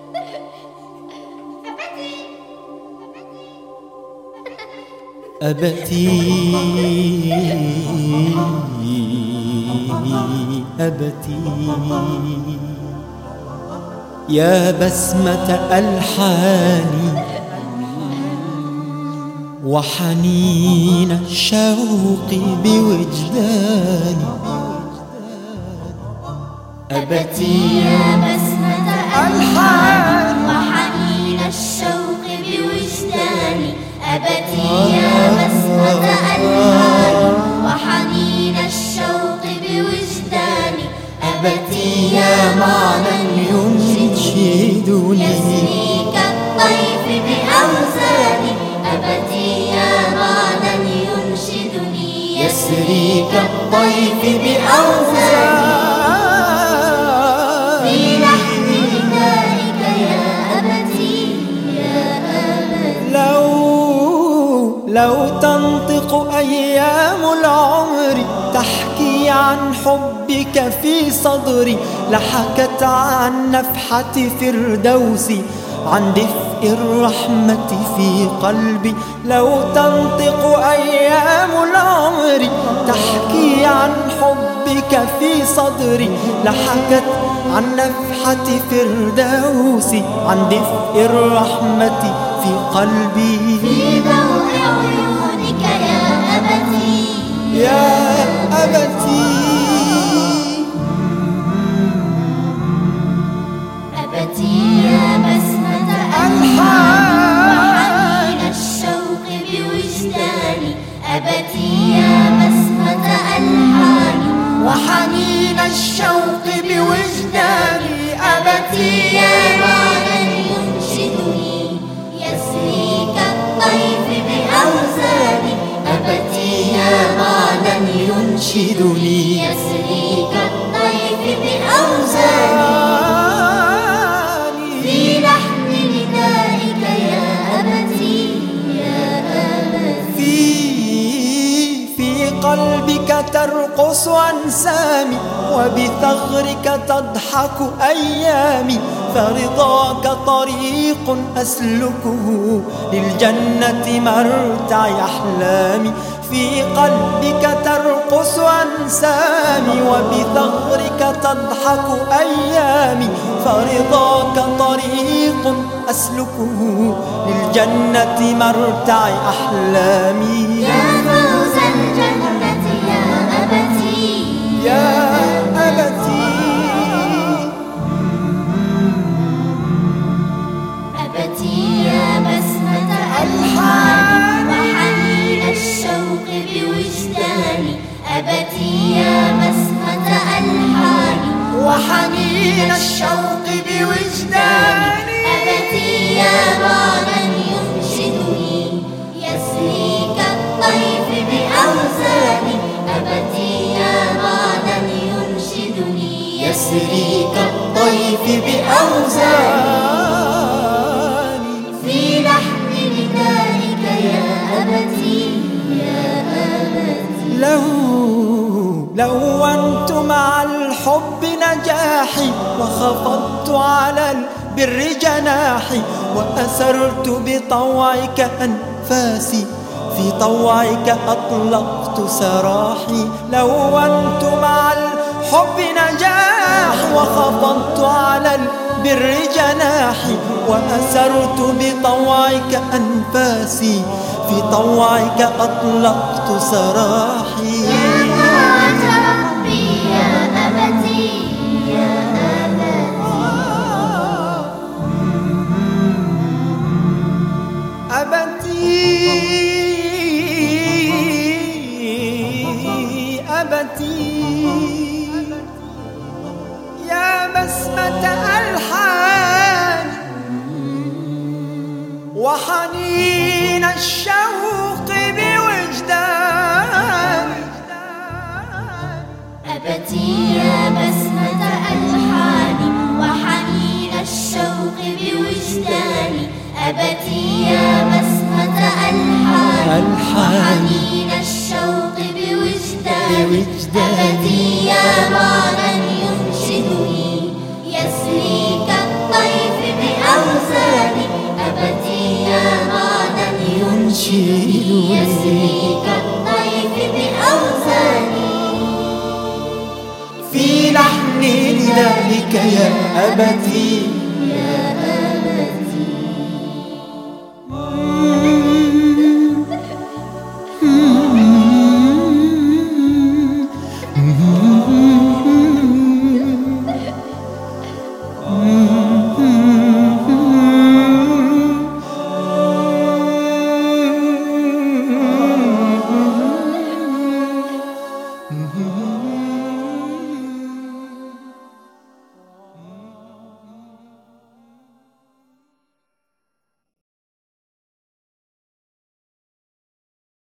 أبتي أبتي يا بسمة ألحاني وحنين الشوق بوجداني. أبتي يا بسمة ألحاني وحنين الشوق بوجداني. أبتي يا بسمة ألحاني وحنين الشوق بوجداني. أبتي يا معنى ينشدني يسري كالطيف بأوزاني. أبتي يا معنى ينشدني يسري كالطيف بأوزاني. في لحن ندائك يا أبتي يا أبتي. لو تنطق أيام العمر تحكي عن حبك في صدري، لحكت عن نفحة فردوسي، عن دفء الرحمة في قلبي. لو تنطق أيام العمر تحكي عن حبك في صدري، لحكت عن نفحة فردوسي، عن دفء الرحمة في قلبي. في ضوء عيونك يا أبتي يا أبتي. أبتي يا بسمة ألحاني وحنين الشوق بوجداني. أبتي يا بسمة ألحاني وحنين الشوق بوجداني. أبتي يا معنى ينشدني يسري كالطيف بأوزاني. أبتي يا معنى ينشدني يسري كالطيف بأوزاني. في لحن ندائك يا أبتي يا أبتي. في قلبك ترقص أنسامي، وبثغرك تضحك أيامي، فرضاك طريق أسلكه للجنة مرتع أحلامي. في قلبك ترقص أنسامي، وبثغرك تضحك أيامي، فرضاك طريق أسلكه للجنة مرتع أحلامي. يا فوز الجنة يا أبتي يا أبتي. أبتي يا بسمة ألحاني وحنين الشوق بوجداني. أبتي يا بسمة ألحاني وحنين الشوق بوجداني. أبتي يا معنى ينشدني يسري كالطيف بأوزاني. أبتي يا معنى ينشدني يسري كالطيف بأوزاني. في لحن ندائك يا أبتي يا أبتي. لونت مع الحب نجاحي، وخفضت على البر جناحي، وأسرت بطوعك أنفاسي، في طوعك أطلقت سراحي. لونت مع الحب نجاحي، وخفضت على البر جناحي، وأسرت بطوعك أنفاسي، في طوعك أطلقت سراحي. يا طاعة ربي يا أبتي يا أبتي. أبتي يا بسمة ألحاني وحنين الشوق بوجداني. أبتي يا بسمة ألحاني وحنين الشوق بوجداني. أبتي يا بسمة ألحاني وحنين الشوق بوجداني. أبتي يا معنى ينشدني يسري كالطيف بأوزاني. جلالك يا أبتي.